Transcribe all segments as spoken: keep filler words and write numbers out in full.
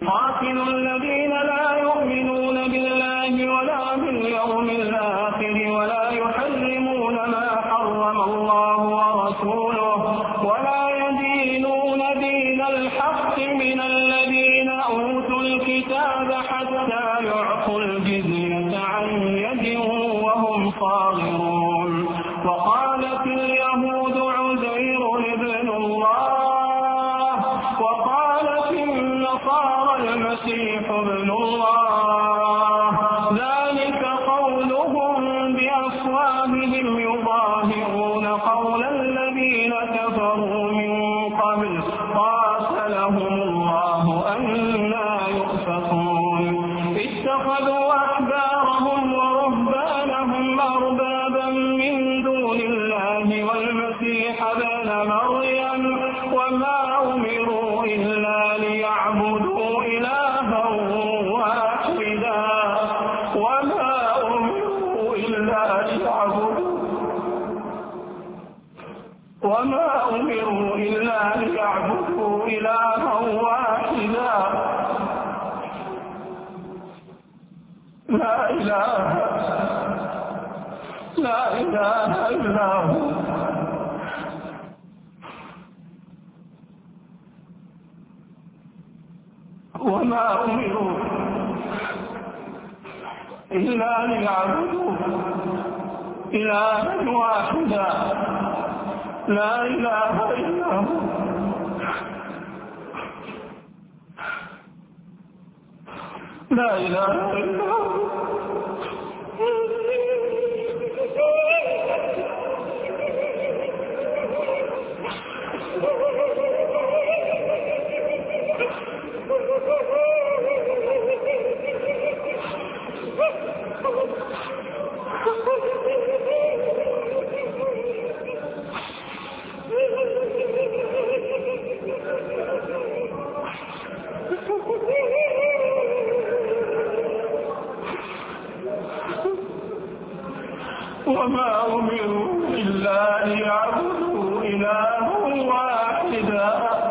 قاتلوا الذين لا يؤمنون بالله ولا باليوم الآخر ولا يحرمون ما حرم الله ورسوله ولا يدينون دين الحق من الذين أوتوا الكتاب حتى يعطوا الجزية عن يد وهم صاغرون. وقالت اليهود عزير ابن الله وقالت النصارى المسيح ابن الله، ذلك قولهم بأفواههم يضاهئون قول الذين كفروا من قبل قاتلهم الله أنى يؤفكون. اتخذوا أحبارهم ورهبانهم أربابا من دون الله والمسيح ابن مريم وما أمروا إلا ليعبدوا إلها واحدا وما أمروا إلا ليعبدوا وما أمروا إلا ليعبدوا إلها واحدا لا إله لا إله إلا هو وما أمروا إلا ليعبدوا إلها واحدا لا إله إلا هو لا إله إلا هو وما أمروا إلا ليعبدوا إلها واحدا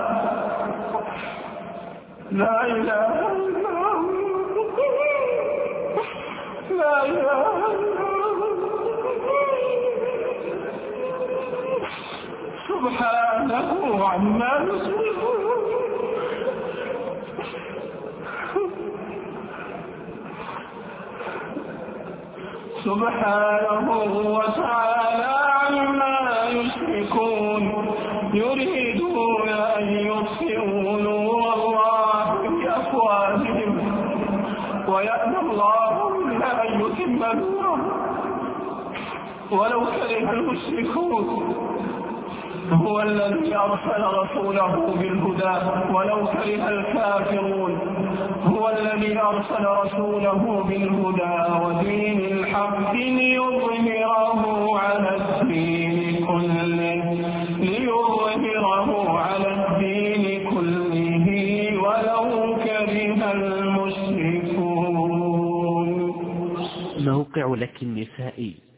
لا إله إلا هو لا إله إلا هو سبحانه عما يشركون سبحانه وتعالى عما يشركون. يريدون أن يطفئوا نور الله بأفواههم ويأبى الله إلا أن يتم نوره ولو كره المشركون. هو الذي أرسل رسوله بالهدى ولو كره الكافرون. هو الذي أرسل رسوله بالهدى ودين الحق ليظهره على الدين كله ليظهره على الدين كله ولو كره المشركون. موقع لك النسائي